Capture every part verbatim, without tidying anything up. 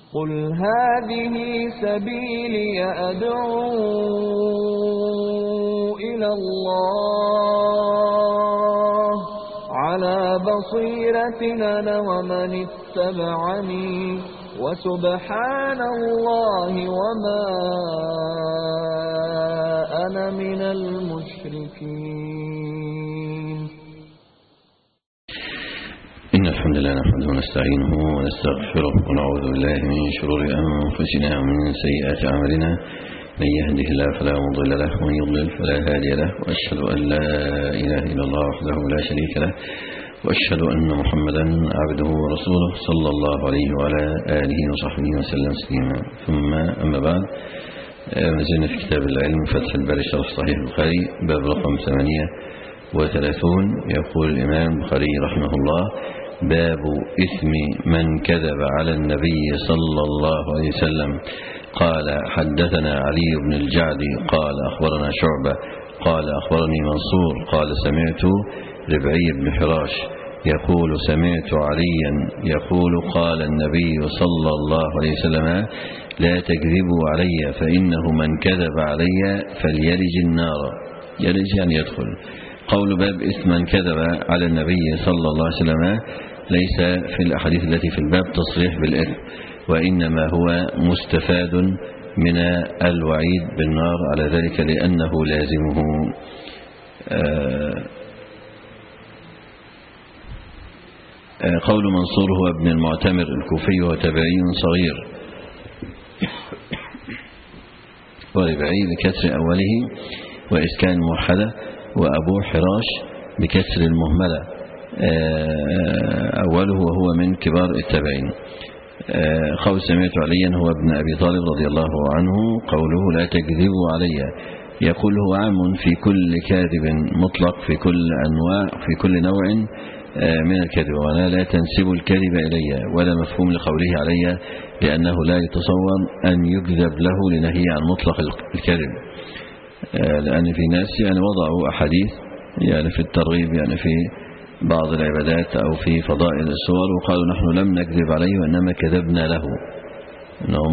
قل هذه سبيلي أدعو إلى الله على بصيرة أنا ومن اتبعني وسبحان الله وما أنا من المشركين. إن الحمد لله نحمده ونستعينه ونستغفره ونعوذ بالله من شرور أنفسنا ومن سيئات أعمالنا، من يهده الله فلا مضل له ومن يضلل فلا هادي له، وأشهد أن لا إله إلا الله وحده لا شريك له، وأشهد أن محمدا عبده ورسوله صلى الله عليه وعلى آله وصحبه وسلم تسليما. ثم أما بعد، نزلنا في كتاب العلم فتح الباري شرح صحيح البخاري باب رقم ثمانية وثلاثون. يقول الإمام البخاري رحمه الله: باب إثم من كذب على النبي صلى الله عليه وسلم. قال: حدثنا علي بن الجعد قال أخبرنا شعبة قال أخبرني منصور قال سمعت ربعي بن حراش يقول سمعت عليا يقول قال النبي صلى الله عليه وسلم: لا تكذبوا علي فإنه من كذب علي فليلج النار. يلج يعني يدخل. قول باب إثم من كذب على النبي صلى الله عليه وسلم ليس في الأحاديث التي في الباب تصريح بالإثم، وإنما هو مستفاد من الوعيد بالنار على ذلك لأنه لازمه. قول منصور هو ابن المعتمر الكوفي وتابعي صغير، وربعي بكسر أوله وإسكان موحدة، وأبو حراش بكسر المهملة أوله وهو من كبار التابعين. قول سمعت عليا هو ابن أبي طالب رضي الله عنه قوله: لا تكذبوا علي، يقول هو عام في كل كاذب مطلق في كل أنواع في كل نوع من الكذب، وأنا لا تنسب الكذب إلي، ولا مفهوم لقوله علي لأنه لا يتصور أن يكذب له لنهي عن مطلق الكذب، لأن في ناس يعني وضعوا أحاديث يعني في الترغيب يعني في بعض العبادات أو في فضائل الصور وقالوا نحن لم نكذب عليه وإنما كذبنا له، أنهم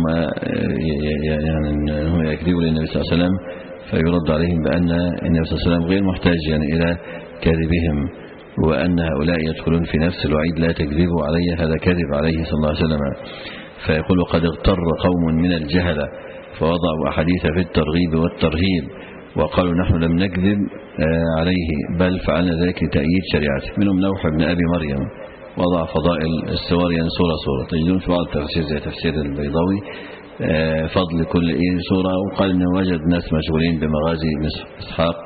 يعني أنهم يكذبوا للنبي صلى الله عليه وسلم، فيرد عليهم بأن النبي صلى الله عليه وسلم غير محتاج يعني إلى كذبهم، وأن هؤلاء يدخلون في نفس الوعيد: لا تكذبوا علي، هذا كذب عليه صلى الله عليه وسلم. فيقول: قد اغتر قوم من الجهلة فوضعوا أحاديث في الترغيب والترهيب وقالوا نحن لم نكذب عليه بل فعلنا ذلك لتأييد شريعته. منهم نوح بن أبي مريم وضع فضائل السور يعني سورة سورة، تجدون في بعض التفسير زي تفسير البيضاوي فضل كل إيه سورة، وقال إنه وجد ناس مشغولين بمغازي إسحاق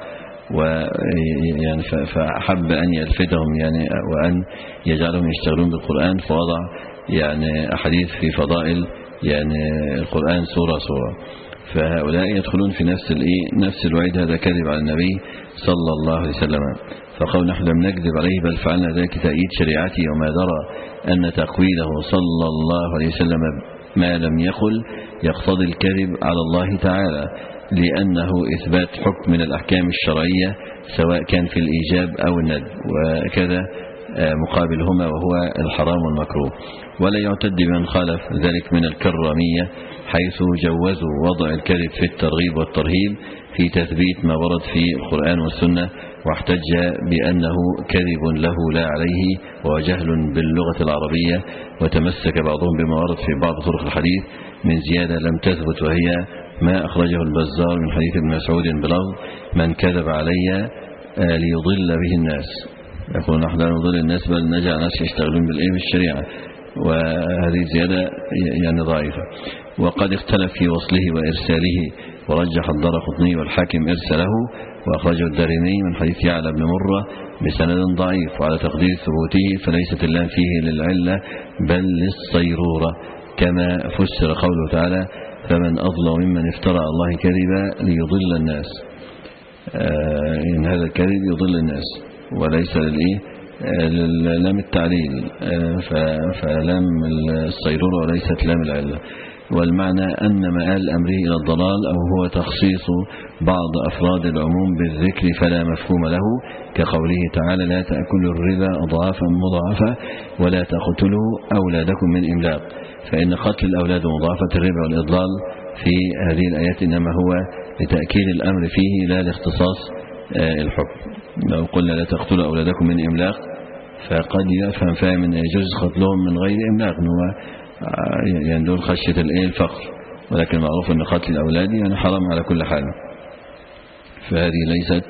ويعني فحب أن يلفتهم يعني وأن يجعلهم يشتغلون بالقرآن، فوضع يعني أحاديث في فضائل يعني القرآن سورة سورة. فهؤلاء يدخلون في نفس الايه نفس الوعيد، هذا كذب على النبي صلى الله عليه وسلم. فقول نحن لم نكذب عليه بل فعلنا ذلك تأييد شريعته، وما درى أن تقويله صلى الله عليه وسلم ما لم يقل يقتضي الكذب على الله تعالى، لأنه إثبات حكم من الأحكام الشرعية سواء كان في الإيجاب أو الندب، وكذا مقابلهما وهو الحرام والمكروه. ولا يعتد بمن خالف ذلك من الكرامية حيث جوزوا وضع الكذب في الترغيب والترهيب في تثبيت ما ورد في القرآن والسنة، واحتج بأنه كذب له لا عليه وجهل باللغة العربية، وتمسك بعضهم بما ورد في بعض طرق الحديث من زيادة لم تثبت، وهي ما أخرجه البزار من حديث ابن مسعود بلفظ: من كذب علي ليضل به الناس. يقول نحن لا نضل الناس بل نجعل الناس يشتغلون بالإيه بالشريعة، وهذه زيادة يعني ضعيفة. وقد اختلف في وصله وإرساله، ورجح الدارقطني والحاكم إرساله، وأخرجه الدارمي من حديث يعلى بن مرة بسند ضعيف، وعلى تقدير ثبوته فليست اللام فيه للعلة بل للصيرورة، كما فسر قوله تعالى: فمن أظلم ممن افترى الله كذبا ليضل الناس. آه إن هذا الكذب يضل الناس وليس للإيه لام التعليل، فلام الصيرورة وليست لام العلة. والمعنى أن مآل أمره إلى الضلال أو هو تخصيص بعض أفراد العموم بالذكر فلا مفهوم له، كقوله تعالى: لا تأكلوا الربا أضعافا مضاعفة ولا تقتلوا أولادكم من إملاق. فإن قتل الأولاد ومضاعفة الربا والإضلال في هذه الآيات إنما هو لتأكيد الأمر فيه لا لاختصاص الحكم. لو قلنا لا تقتلوا أولادكم من إملاق فقد يفهم فاهم أن يجوز قتلهم من غير إملاق، هو يعني دول خشية الفقر، ولكن معروف أن قتل الأولاد يعني حرام على كل حال. فهذه ليست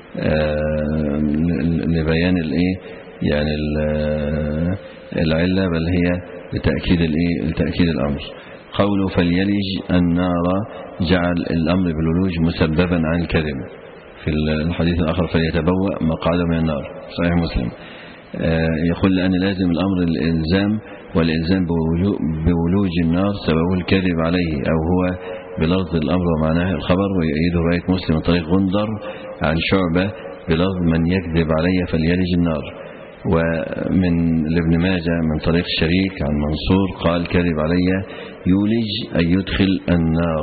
لبيان الإيه يعني العلة، بل هي لتأكيد الإيه لتأكيد الأمر. قوله فليلج النار جعل الأمر بالولوج مسببا عن الكذب. في الحديث الآخر فليتبوأ مقعده من النار، صحيح مسلم. يقول لأن لازم الأمر الإلزام، والإلزام بولوج النار سببه الكذب عليه، أو هو بلفظ الأمر ومعناه الخبر. ويؤيده رواية مسلم من طريق غندر عن شعبة بلفظ من يكذب علي فليلج النار. ومن لابن ماجه من طريق الشريك عن منصور قال كذب علي يولج أي يدخل النار.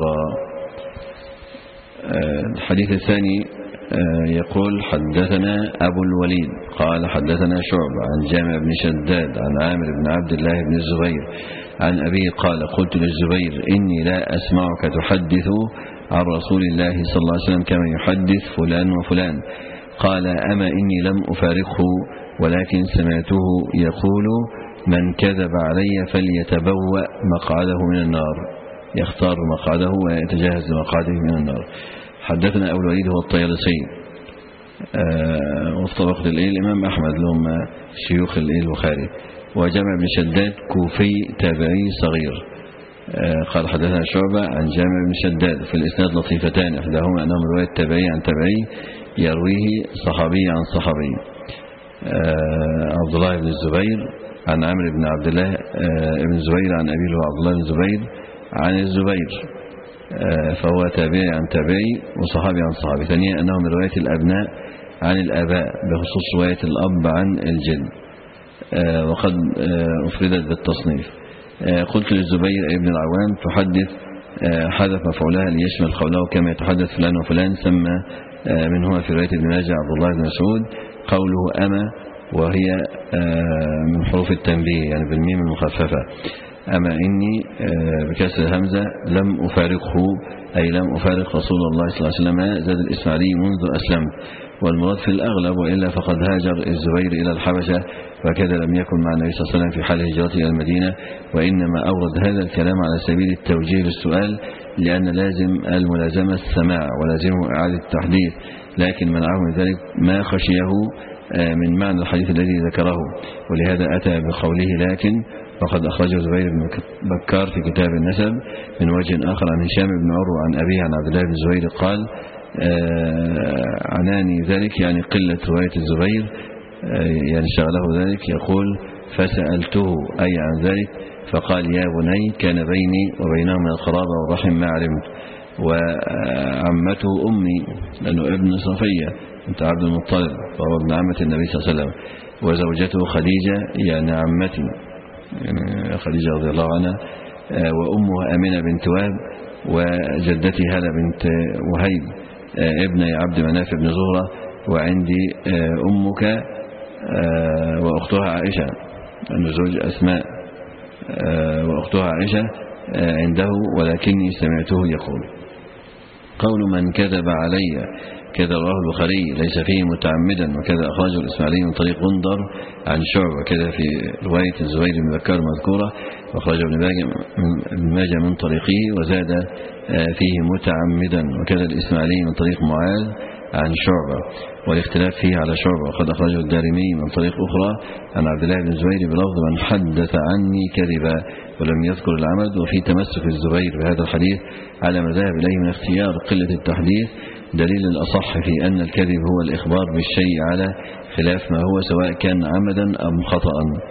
الحديث الثاني يقول حدثنا أبو الوليد قال حدثنا شعبة عن جامع بن شداد عن عامر بن عبد الله بن الزبير عن أبيه قال قلت للزبير إني لا أسمعك تحدث عن رسول الله صلى الله عليه وسلم كما يحدث فلان وفلان. قال أما إني لم أفارقه ولكن سمعته يقول من كذب علي فليتبوأ مقعده من النار، يختار مقعده ويتجهز لمقعده من النار. حدثنا أبو الوليد هو الطيالسي وفي طبقة الإمام أحمد لهم شيوخ البخاري. وجامع بن شداد كوفي تابعي صغير قال حدثنا شعبة عن جامع بن شداد. في الإسناد لطيفتان، إحداهما أنهم رواية تابعي عن تابعي يرويه صحابي عن صحابي. عبد الله بن الزبير عن عمرو بن عبد الله بن الزبير عن أبيه عبد الله بن الزبير عن الزبير، فهو تابعي عن تابعي وصحابي عن صحابي. ثانيا أنه من رواية الأبناء عن الآباء بخصوص رواية الأب عن الجد، وقد أفردت بالتصنيف. قلت للزبير ابن العوام تحدث حذف مفعولها ليشمل قوله كما يتحدث فلان وفلان، سمى منهما في رواية ابن ماجه عبد الله بن مسعود قوله أما، وهي من حروف التنبيه يعني بالميم المخففة. أما إني بكسر الهمزة لم أفارقه أي لم أفارق رسول الله صلى الله عليه وسلم زاد الإسماعيلي منذ أسلمت، والمراد في الأغلب، وإلا فقد هاجر الزبير إلى الحبشة وكذا لم يكن مع النبي صلى الله عليه وسلم في حال هجرته إلى المدينة. وإنما أورد هذا الكلام على سبيل التوجيه للسؤال، لأن لازم الملازمة السماع ولازمه إعادة التحديث، لكن منعه من ذلك ما خشيه من معنى الحديث الذي ذكره، ولهذا أتى بقوله لكن. وقد أخرجه زبير بن بكار في كتاب النسب من وجه آخر عن هشام بن عروة عن أبيه عن عبد الله بن الزبير قال عناني ذلك يعني قلة رواية الزبير يعني شغله ذلك. يقول فسألته أي عن ذلك فقال يا بني كان بيني وبينهم من القرابة والرحم ما علمت، وعمته أمي لأنه ابن صفية بنت عبد المطلب وهو ابن عمة النبي صلى الله عليه وسلم، وزوجته خديجة يعني عمتي يعني خديجة رضي الله عنها، وأمها أمينة بنت وهب، وجدتي هالة بنت وهيب ابن عبد مناف بن زهرة، وعندي أمك وأختها عائشة أنه زوج أسماء وأختها عائشة عنده، ولكني سمعته يقول. قول من كذب علي كذا رواه البخاري ليس فيه متعمدا، وكذا أخرجه الإسماعيلي من طريق غندر عن شعبة، وكذا في رواية الزبير بن بكار المذكورة، وأخرجه ابن ماجه من طريقه وزاد فيه متعمدا، وكذا الإسماعيلي من طريق معاذ عن شعبة، والاختلاف فيه على شعبة. وقد أخرجه الدارمي من طريق أخرى عن عبد الله بن الزبير بلفظ من حدث عني كذبا، ولم يذكر العمد. وفي تمسك الزبير بهذا الحديث على ما ذهب إليه من اختيار قلة التحديث دليل الأصح في أن الكذب هو الإخبار بالشيء على خلاف ما هو سواء كان عمدا أم خطأ.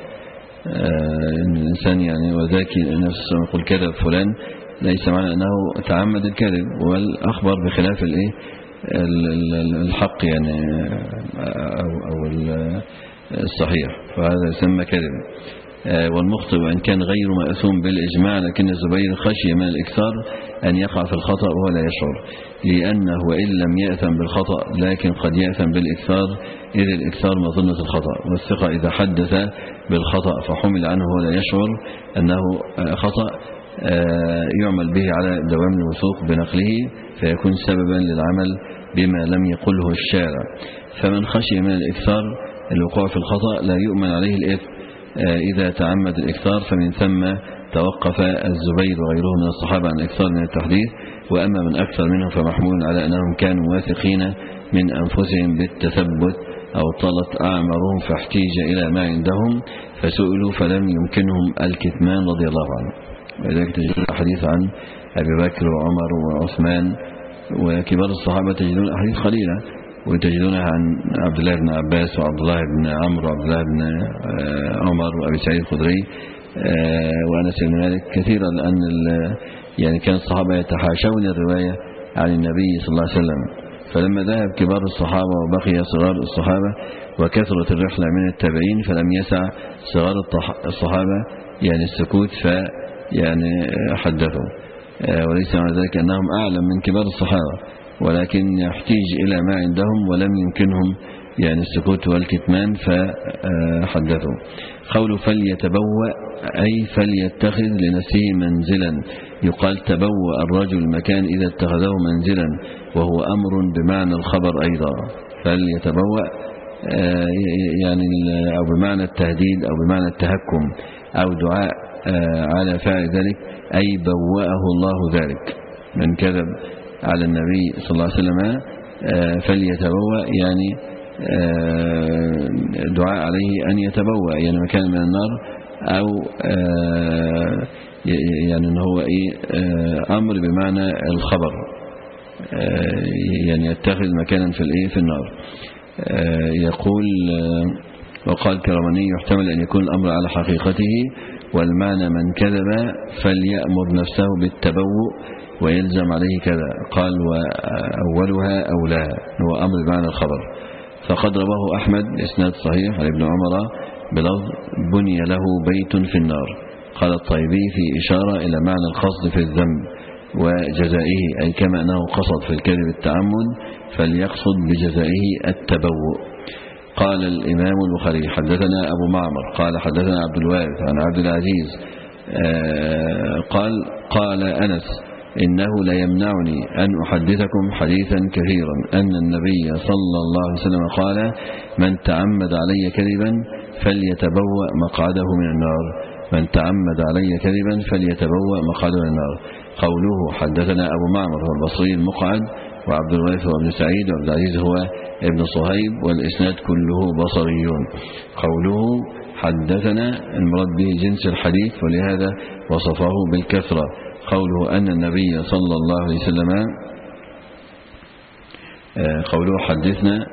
الإنسان يعني وذاك نفسه يقول كذب فلان ليس معنى أنه تعمد الكذب، والأخبر بخلاف الإيه الحق يعني أو الصحيح، فهذا يسمى كذب. والمخطئ وإن كان غير مأثوم بالإجماع، لكن الزبير خشي من الإكثار أن يقع في الخطأ وهو لا يشعر، لأنه وإن لم يأثم بالخطأ لكن قد يأثم بالإكثار، إذ الإكثار مظنة الخطأ. والثقة إذا حدث بالخطأ فحمل عنه ولا يشعر أنه خطأ يعمل به على دوام الوثوق بنقله فيكون سببا للعمل بما لم يقله الشارع. فمن خشي من الإكثار الوقوع في الخطأ لا يؤمن عليه الإثم إذا تعمد الإكثار، فمن ثم توقف الزبير وغيره من الصحابة عن الإكثار من التحديث. وأما من أكثر منهم فمحمول على أنهم كانوا واثقين من أنفسهم بالتثبت أو طالت أعمارهم فاحتيج إلى ما عندهم فسئلوا فلم يمكنهم الكتمان رضي الله عنه. ولذلك تجدون الحديث عن أبي بكر وعمر وعثمان وكبار الصحابة تجدون أحاديث قليلة، وتجدونها عن عبد الله بن عباس وعبد الله بن عمرو وعبد الله بن عمر وأبي سعيد الخدري وأنس بن مالك كثيرا، لأن يعني كان الصحابة يتحاشون الرواية عن النبي صلى الله عليه وسلم. فلما ذهب كبار الصحابة وبقي صغار الصحابة وكثرت الرحلة من التابعين فلم يسع صغار الصحابة يعني السكوت فيعني حدثوا، وليس معنى ذلك أنهم أعلم من كبار الصحابة، ولكن يحتاج إلى ما عندهم ولم يمكنهم يعني السكوت والكتمان فحدثوا. قول فليتبوأ أي فليتخذ لنفسه منزلا، يقال تبوأ الرجل مكان إذا اتخذه منزلا، وهو أمر بمعنى الخبر أيضا. فليتبوأ يعني أو بمعنى التهديد أو بمعنى التهكم أو دعاء على فعل ذلك، أي بوأه الله ذلك. من كذب على النبي صلى الله عليه وسلم فليتبوأ يعني دعاء عليه أن يتبوأ يعني مكان من النار، أو يعني أنه هو إيه أمر بمعنى الخبر، يعني يتخذ مكانا في الإيه في النار. يقول وقال كرماني يحتمل أن يكون الأمر على حقيقته، والمعنى من كذب فليأمر نفسه بالتبوء ويلزم عليه كذا. قال وأولها أولاها هو أمر بمعنى الخبر. فقد رواه أحمد إسناد صحيح عن ابن عمر بلفظ بني له بيت في النار. قال الطيبي في إشارة إلى معنى القصد في الذنب وجزائه، أي كما أنه قصد في الكذب التعمد فليقصد بجزائه التبوء. قال الإمام البخاري حدثنا أبو معمر قال حدثنا عبد الوارث عن عبد العزيز قال قال أنس إنه لا يمنعني أن أحدثكم حديثا كثيرا أن النبي صلى الله عليه وسلم قال من تعمد علي كذبا فليتبوأ مقعده من النار، من تعمد علي كذبا فليتبوأ مقعده من النار. قوله حدثنا أبو معمر هو البصري المقعد، وعبد الوارث هو ابن سعيد، وعبد العزيز هو ابن صهيب، والإسناد كله بصريون. قوله حدثنا المراد به جنس الحديث، ولهذا وصفه بالكثرة. قوله أن النبي صلى الله عليه وسلم قوله حدثنا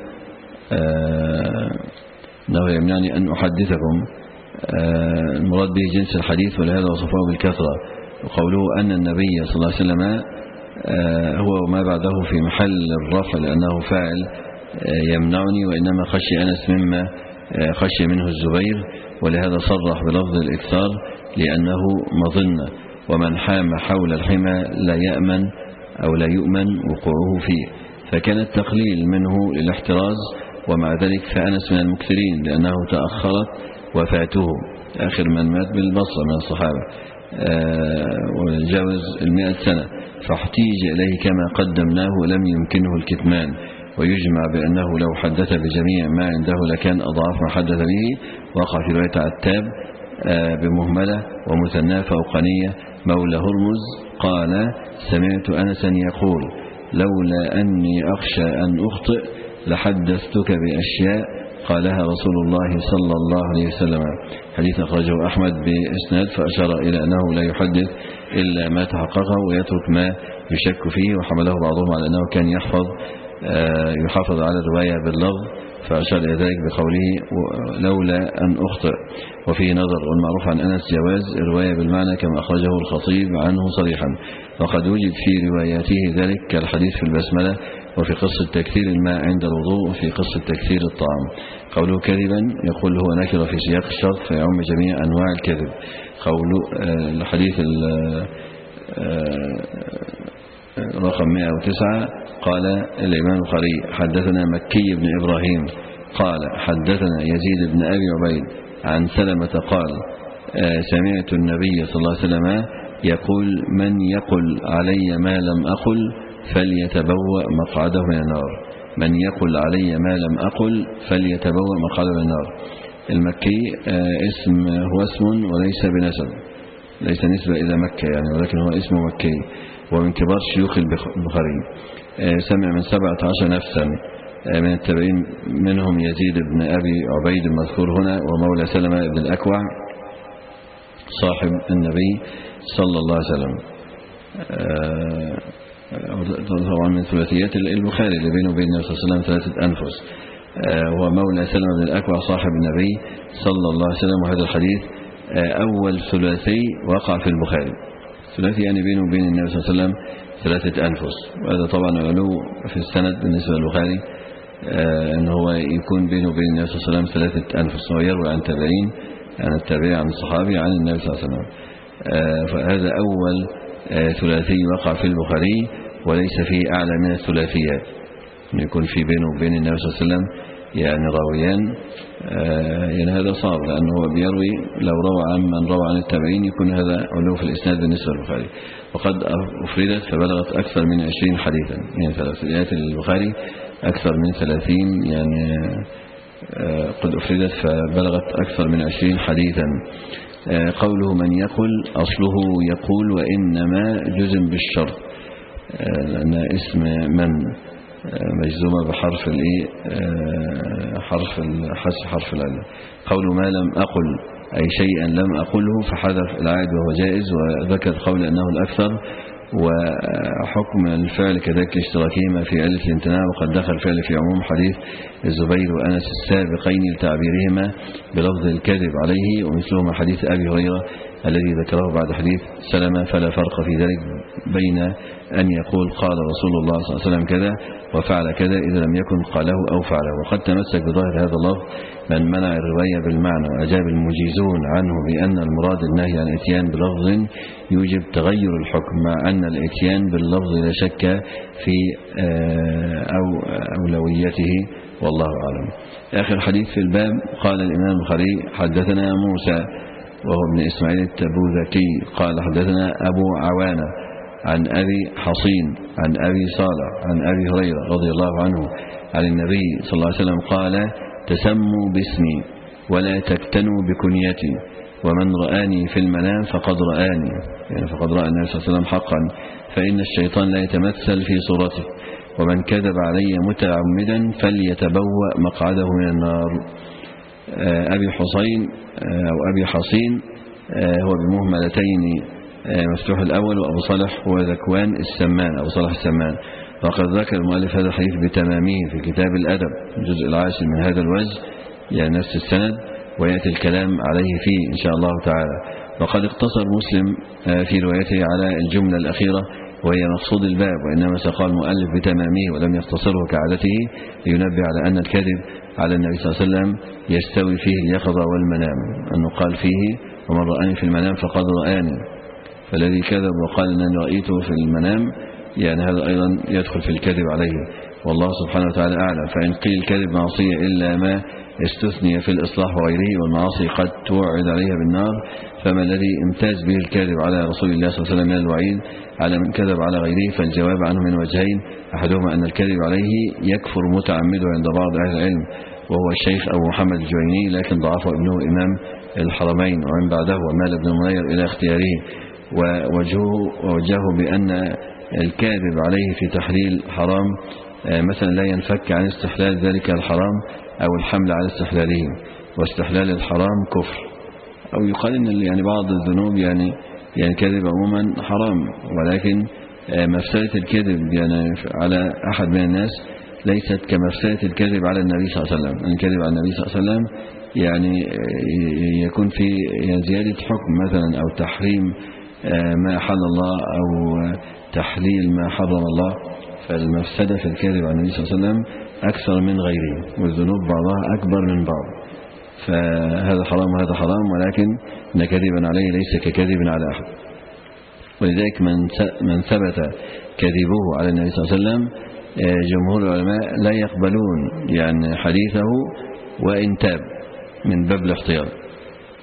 أنه يمنعني أن أحدثكم المراد به جنس الحديث، ولهذا وصفه بالكثرة. وقوله أن النبي صلى الله عليه وسلم هو وما بعده في محل الرفع لأنه فاعل يمنعني، وإنما خشي أنس مما خشي منه الزبير، ولهذا صرح بلفظ الإكثار لأنه مظنة، ومن حام حول الحمى لا يأمن أو لا يؤمن وقوعه فيه، فكان التقليل منه للاحتراز. ومع ذلك فأنس من المكثرين لأنه تأخرت وفاته، آخر من مات بالبصرة من الصحابة وجاوز المئة سنة، فاحتيج إليه كما قدمناه لم يمكنه الكتمان. ويجمع بأنه لو حدث بجميع ما عنده لكان أضعاف ما حدث به. وقع في رواية عتاب بمهملة ومثنى فوقانية مولى هرمز قال سمعت أنسا يقول لولا أني أخشى أن أخطئ لحدثتك بأشياء قالها رسول الله صلى الله عليه وسلم. حديث أخرجه أحمد بإسناد، فأشار إلى أنه لا يحدث إلا ما تحققه ويترك ما يشك فيه، وحمله بعضهم على أنه كان يحفظ يحافظ على الرواية باللفظ، فأشار إلى ذلك بقوله لولا أن أخطئ. وفيه نظر، والمعروف عن أنس جواز الرواية بالمعنى كما أخرجه الخطيب عنه صريحا، وقد وجد في رواياته ذلك كالحديث في البسملة، وفي قصة تكثير الماء عند الوضوء، وفي قصة تكثير الطعام. قوله كذبا يقول هو نكرة في سياق الشرط فيعم جميع أنواع الكذب. قوله الحديث رقم مئة وتسعة قال الإمام البخاري حدثنا مكي بن إبراهيم قال حدثنا يزيد بن أبي عبيد عن سلمة قال سمعت النبي صلى الله عليه وسلم يقول من يقل علي ما لم أقل فليتبوأ مقعده من النار. من يقل علي ما لم أقل فليتبوأ مقعده من النار. المكي اسم هو اسم وليس بنسب، ليس نسبة إلى مكة يعني، ولكن هو اسم مكي ومن كبار شيوخ البخاري. سمع من سبعة عشر نفسا من التابعين، منهم يزيد بن أبي عبيد المذكور هنا ومولى سلمة بن الأكوع صاحب النبي صلى الله عليه وسلم. طبعا من ثلاثيات البخاري اللي بينه وبين النبي صلى الله عليه وسلم ثلاثة أنفس. هو مولى سلمة بن الأكوع صاحب النبي صلى الله عليه وسلم. وهذا الحديث أول ثلاثي وقع في البخاري. ثلاثي يعني بينه وبين النبي صلى الله عليه وسلم ثلاثة أنفس، وهذا طبعا علو في السند بالنسبة للبخاري أن هو يكون بينه وبين النبي صلى الله عليه وسلم ثلاثة أنفس. هو يروي عن تابعين، عن التابعي عن الصحابي عن النبي صلى الله عليه وسلم. فهذا أول ثلاثي وقع في البخاري، وليس فيه أعلى من الثلاثيات أن يكون في بينه وبين النبي صلى الله عليه وسلم يعني راويان. يعني هذا صعب، لأنه هو بيروي لو روى عن من روى عن التابعين يكون هذا علو في الإسناد بالنسبة للبخاري. وقد أفردت فبلغت أكثر من عشرين حديثا، يعني ثلاثيات البخاري أكثر من ثلاثين، يعني قد أفردت فبلغت أكثر من عشرين حديثا. قوله من يقل أصله يقول وإنما جزم بالشرط، لأن اسم من مجزومة بحرف الايه حرف الحذف حرف العلة. قول ما لم أقل أي شيئا لم أقله فحذف العائد وهو جائز، وذكر قول أنه الأكثر. وحكم الفعل كذلك اشتراكهما في علة الامتناع، وقد دخل الفعل في عموم حديث الزبير وأنس السابقين لتعبيرهما بلفظ الكذب عليه، ومثلهما حديث أبي هريرة الذي ذكره بعد حديث سلمة. فلا فرق في ذلك بين أن يقول قال رسول الله صلى الله عليه وسلم كذا وفعل كذا إذا لم يكن قاله أو فعله. وقد تمسك بظاهر هذا اللفظ من منع الرواية بالمعنى، وأجاب المجيزون عنه بأن المراد النهي عن الاتيان بلفظ يوجب تغير الحكم، مع أن الاتيان باللفظ لا شك في أو أولويته، والله أعلم. آخر حديث في الباب قال الإمام البخاري حدثنا موسى وهو ابن إسماعيل التبوذكي قال حدثنا أبو عوانة عن أبي حصين عن أبي صالح عن أبي هريرة رضي الله عنه عن النبي صلى الله عليه وسلم قال تسموا باسمي ولا تكتنوا بكنيتي، ومن رآني في المنام فقد رآني، يعني فقد رأى النبي صلى الله عليه وسلم حقا، فإن الشيطان لا يتمثل في صورته، ومن كذب علي متعمدا فليتبوأ مقعده من النار. أبي حصين أو أبي حصين هو بمهملتين مفتوح الأول، وأبو صالح هو ذكوان السمان أو صالح السمان. وقد ذكر المؤلف هذا الحديث بتمامه في كتاب الأدب الجزء العاشر من هذا الوجه، يعني نفس السند، ويأتي الكلام عليه فيه إن شاء الله تعالى. وقد اقتصر مسلم في روايته على الجملة الأخيرة وهي مقصود الباب، وإنما سقى المؤلف بتمامه ولم يختصره كعادته لينبه على أن الكذب على النبي صلى الله عليه وسلم يستوي فيه اليقظة والمنام، أنه قال فيه ومن رآني في المنام فقد رآني، فالذي كذب وقال أنني رأيته في المنام يعني هذا أيضا يدخل في الكذب عليه، والله سبحانه وتعالى أعلم. فإن قيل الكذب معصية إلا ما استثني في الإصلاح وغيره، والمعاصي قد توعد عليها بالنار، فما الذي امتاز به الكذب على رسول الله صلى الله عليه وسلم من الوعيد على من كذب على غيره؟ فالجواب عنه من وجهين، أحدهما أن الكذب عليه يكفر متعمده عند بعض أهل العلم وهو الشيخ أبو محمد الجويني، لكن ضعفه ابنه إمام الحرمين ومن بعده ومال ابن المنير إلى اختياره، ووجهه بأن الكاذب عليه في تحليل حرام مثلا لا ينفك عن استحلال ذلك الحرام أو الحمل على استحلاله، واستحلال الحرام كفر. أو يقال إن يعني بعض الذنوب يعني يعني كذب عموما حرام، ولكن مفسدة الكذب يعني على أحد من الناس ليست كمفسدة الكذب على النبي صلى الله عليه وسلم. الكذب على النبي صلى الله عليه وسلم يعني يكون في زيادة حكم مثلا أو تحريم ما أحل الله أو تحليل ما حرم الله، فالمفسدة في الكذب على النبي صلى الله عليه وسلم أكثر من غيره، والذنوب بعضها أكبر من بعض، فهذا حرام وهذا حرام، ولكن إن كذبا عليه ليس ككذب على أحد. ولذلك من من ثبت كذبه على النبي صلى الله عليه وسلم جمهور العلماء لا يقبلون يعني حديثه وإن تاب من باب الاحتياط،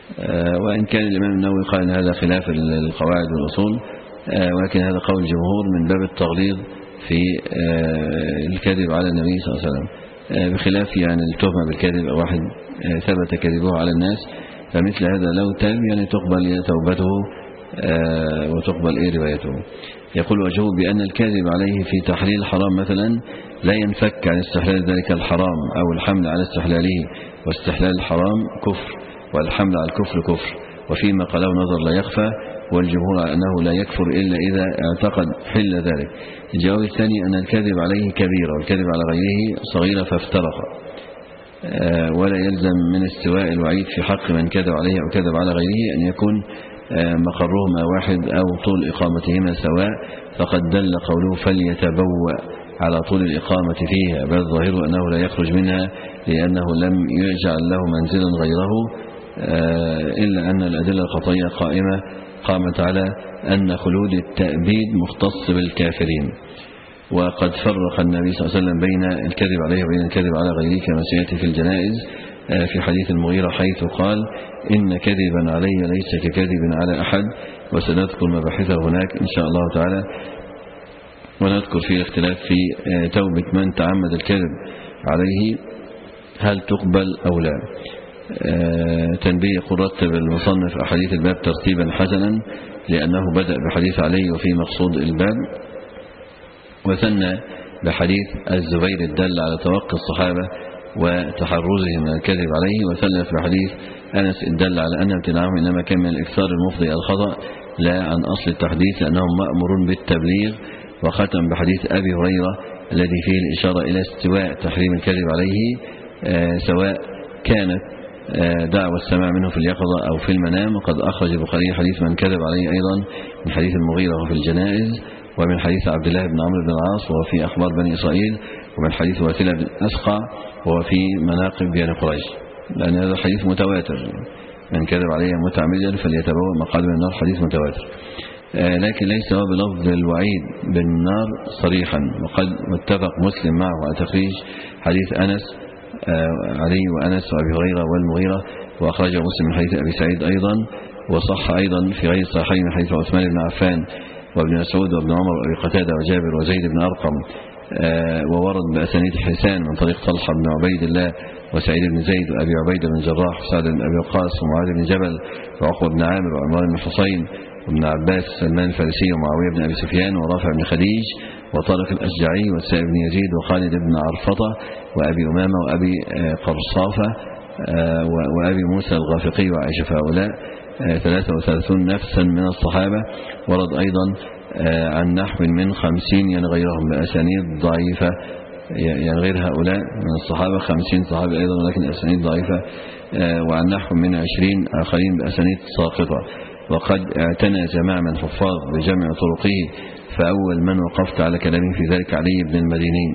وإن كان الإمام النووي قال أن هذا خلاف القواعد والأصول، ولكن هذا قول الجمهور من باب التغليظ في الكذب على النبي صلى الله عليه وسلم، بخلاف يعني التهمة بالكذب أو واحد ثبت كذبه على الناس، فمثل هذا لو تاب يعني تقبل توبته وتقبل إيه روايته. يقول وجهه بأن الكاذب عليه في تحليل الحرام مثلا لا ينفك عن استحلال ذلك الحرام أو الحمل على استحلاله، واستحلال الحرام كفر والحمل على الكفر كفر، وفيما قاله نظر لا يخفى، والجمهور على أنه لا يكفر إلا إذا اعتقد حل ذلك. الجواب الثاني أن الكذب عليه كبيرة والكذب على غيره صغيرة فافترق، ولا يلزم من استواء الوعيد في حق من كذب عليه أو كذب على غيره أن يكون مقرهما واحد أو طول إقامتهما سواء، فقد دل قوله فليتبوأ على طول الإقامة فيها، بل ظاهره أنه لا يخرج منها لأنه لم يجعل له منزلا غيره، إلا أن الأدلة القطعية قائمة قامت على أن خلود التأبيد مختص بالكافرين. وقد فرق النبي صلى الله عليه وسلم بين الكذب عليه وبين الكذب على غيره كما سيأتي في الجنائز في حديث المغيرة، حيث قال إن كذبا علي ليس ككذب على أحد، وسنذكر مباحثه هناك إن شاء الله تعالى، ونذكر فيه الاختلاف في توبة من تعمد الكذب عليه هل تقبل أو لا. تنبيه يقول رتب المصنف أحاديث الباب ترتيبا حسنا لأنه بدأ بحديث علي وفي مقصود الباب، وثنى بحديث الزبير الدل على توقي الصحابة وتحرزهم من الكذب عليه، وثلث بحديث أنس الدل على أن امتناعهم إنما كان من الإكثار المفضي إلى الخطأ لا عن أصل التحديث لأنهم مأمورون بالتبليغ، وختم بحديث أبي هريرة الذي فيه الإشارة إلى استواء تحريم الكذب عليه سواء كانت دعوة السماع منه في اليقظة أو في المنام. وقد أخرج البخاري حديث من كذب عليه أيضا من حديث المغيرة وفي الجنائز، ومن حديث عبد الله بن عمرو بن العاص وهو في أخبار بني إسرائيل، ومن حديث واثلة بن أسقع وهو في مناقب بني قريش، لأن هذا الحديث متواتر، من كذب عليه متعمدا فليتبوأ مقعده من النار، حديث متواتر. لكن ليس هو بلفظ الوعيد بالنار صريحا، وقد متفق مسلم معه على تخريج حديث أنس علي وأنس وأبي هريرة والمغيرة، وأخرجه مسلم من حديث أبي سعيد أيضا، وصح أيضا في غير صحيح من حديث عثمان بن عفان وابن مسعود وابن عمر وأبي قتادة وجابر وزيد بن أرقم، وورد بأسانيد حسان من طريق طلحة بن عبيد الله وسعيد بن زيد وأبي عبيدة بن جراح وسعد بن أبي وقاص ومعاذ بن جبل وعقبة بن عامر وعمار بن حسين وابن عباس سلمان الفارسي ومعاوية بن أبي سفيان ورافع بن خديج وطارق الأشجعي والسائب بن يزيد وخالد بن عرفطة وأبي أمامة وأبي قرصافة وأبي موسى الغافقي وعائشة، فهؤلاء ثلاثة وثلاثون نفسا من الصحابة. ورد أيضا عن نحو من خمسين يعني غيرهم بأسانيد ضعيفة، يعني غير هؤلاء من الصحابة خمسين صحابي أيضا ولكن أسانيد ضعيفة، وعن نحو من عشرين آخرين بأسانيد ساقطة. وقد اعتنى جماعة من حفاظ بجمع طرقه، فأول من وقفت على كلامه في ذلك علي بن المديني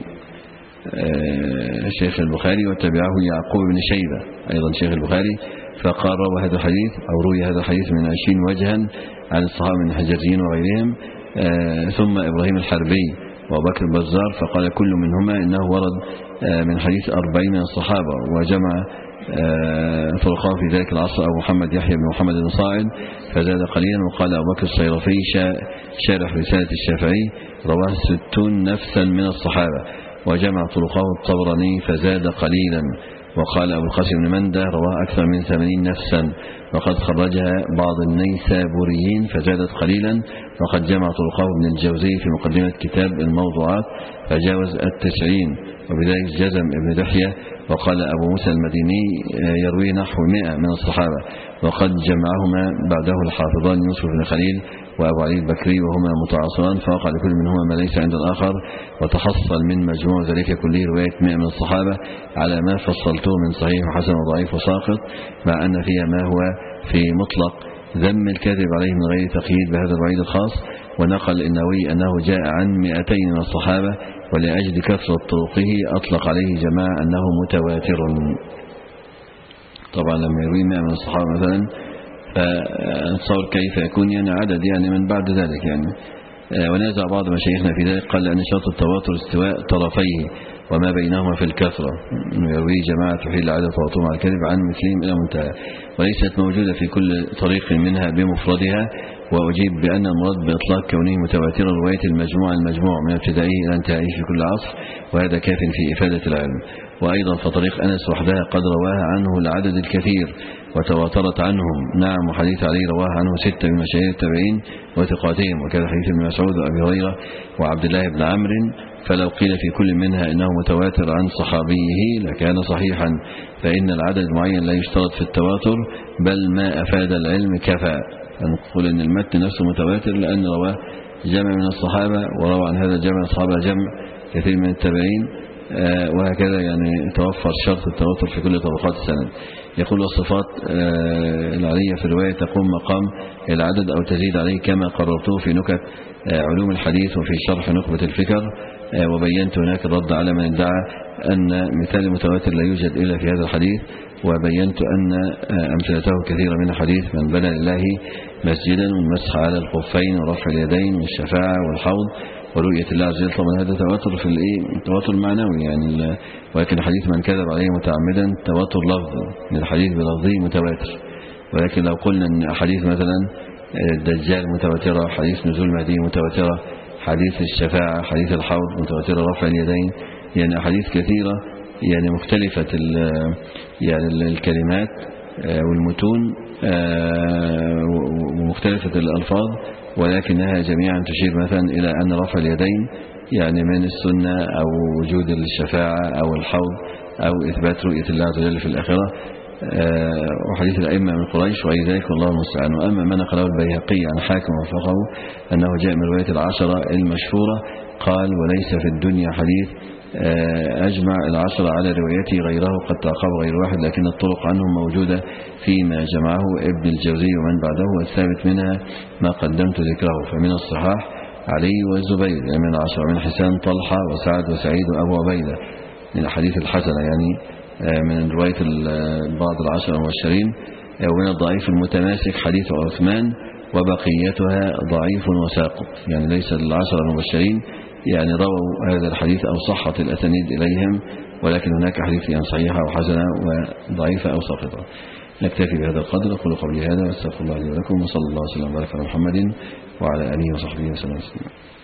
شيخ البخاري، وتبعه يعقوب بن شيبة أيضا شيخ البخاري، فقال روى هذا الحديث أو روي هذا الحديث من عشرين وجها عن الصحابة من الحجازيين وغيرهم، ثم إبراهيم الحربي وبكر البزار، فقال كل منهما إنه ورد من حديث أربعين من الصحابة، وجمع طرقاه في ذلك العصر أبو محمد يحيى بن محمد بن صاعد فزاد قليلا. وقال أبو بكر الصيرفي شارح رسالة الشافعي رواه ستون نفسا من الصحابة، وجمع طرقاه الطبراني فزاد قليلا. وقال أبو القاسم بن مندة رواه أكثر من ثمانين نفسا، وقد خرجها بعض النيسابوريين فزادت قليلا. وقد جمع طرقاه ابن الجوزي في مقدمة كتاب الموضوعات فجاوز التسعين، وبذلك جزم ابن دحية. وقال أبو موسى المديني يروي نحو مئة من الصحابة، وقد جمعهما بعده الحافظان يوسف بن خليل وأبو علي البكري وهما متعاصران، فوقع لكل منهما ما ليس عند الآخر، وتحصل من مجموع ذلك كله رواية مئة من الصحابة على ما فصلته من صحيح وحسن وضعيف وساقط، مع أن فيها ما هو في مطلق ذم الكذب عليه من غير تقييد بهذا الوعيد الخاص. ونقل النووي أنه جاء عن مئتين من الصحابة، ولأجل كثرة طرقه أطلق عليه جماعة أنه متواتر. طبعا لما يروي مئة من الصحابة مثلا فنتصور كيف يكون يعني عدد يعني من بعد ذلك يعني. ونازع بعض مشايخنا في ذلك، قال أن شرط التواتر استواء طرفيه وما بينهما في الكثرة، يروي جماعة تحيل العدد تواترهم على الكذب عن مثلهم إلى منتهى، وليست موجودة في كل طريق منها بمفردها. وأجيب بأن المراد بإطلاق كونه متواترا رواية المجموع المجموع من ابتدائه إلى انتهائه في كل عصر، وهذا كاف في إفادة العلم. وأيضا فطريق أنس وحدها قد رواها عنه العدد الكثير وتواترت عنهم، نعم. وحديث علي رواها عنه ستة من مشاهير التابعين وثقاتهم، وكذا حديث ابن مسعود وأبي هريرة وعبد الله بن عمرو، فلو قيل في كل منها إنه متواتر عن صحابيه لكان صحيحا، فإن العدد المعين لا يشترط في التواتر، بل ما أفاد العلم كفى. نقول إن المتن نفسه متواتر لأن رواه جمع من الصحابة، وروى عن هذا الجمع الصحابة جمع كثير من التابعين، وهكذا يعني توفر شرط التواتر في كل طبقات السند. يقول الصفات العلية في الرواية تقوم مقام العدد أو تزيد عليه كما قررته في نكت علوم الحديث وفي شرح نخبة الفكر، وبينت هناك الرد على من ادعى أن مثال المتواتر لا يوجد إلا في هذا الحديث، وبينت أن أمثلته كثيرة من الحديث: من بنى لله مسجدا والمسح على الخفين ورفع اليدين والشفاعة والحوض ورؤية الله عز وجل. طبعا هذا تواتر في الايه تواتر معنوي يعني، ولكن حديث من كذب عليه متعمدا تواتر لفظي، من الحديث بلفظه متواتر. ولكن لو قلنا ان احاديث مثلا الدجال متواترة، حديث نزول المهدي متواترة، حديث الشفاعة، حديث الحوض متواترة، رفع اليدين، يعني احاديث كثيرة يعني مختلفة يعني الكلمات والمتون ومختلفة الألفاظ، ولكنها جميعا تشير مثلا إلى أن رفع اليدين يعني من السنة، أو وجود الشفاعة أو الحوض، أو إثبات رؤية الله عز وجل في الآخرة، وحديث الأئمة من قريش وغير ذلك، والله المستعان. وأما ما نقله البيهقي عن حاكم وفقه أنه جاء من رواية العشرة المشهورة، قال: وليس في الدنيا حديث أجمع العشرة على روايته غيره، قد تعقب غير واحد، لكن الطرق عنهم موجودة فيما جمعه ابن الجوزي ومن بعده، والثابت منها ما قدمت ذكره. فمن الصحاح علي والزبير يعني من العشرة، من حسان طلحة وسعد وسعيد وأبو عبيدة من الحديث الحسنة يعني من رواية بعض العشرة المبشرين. ومن الضعيف المتماسك حديث عثمان وبقيتها ضعيف وساقط، يعني ليس العشرة المبشرين يعني رووا هذا الحديث أو صحت الأسانيد إليهم، ولكن هناك حديث يعني صحيحة وحسنة وضعيفة أو ساقطة. نكتفي بهذا القدر. أقول قولي هذا واستغفر الله لي ولكم، وصلى الله وسلم وبارك على محمد وعلى آله وصحبه وسلم.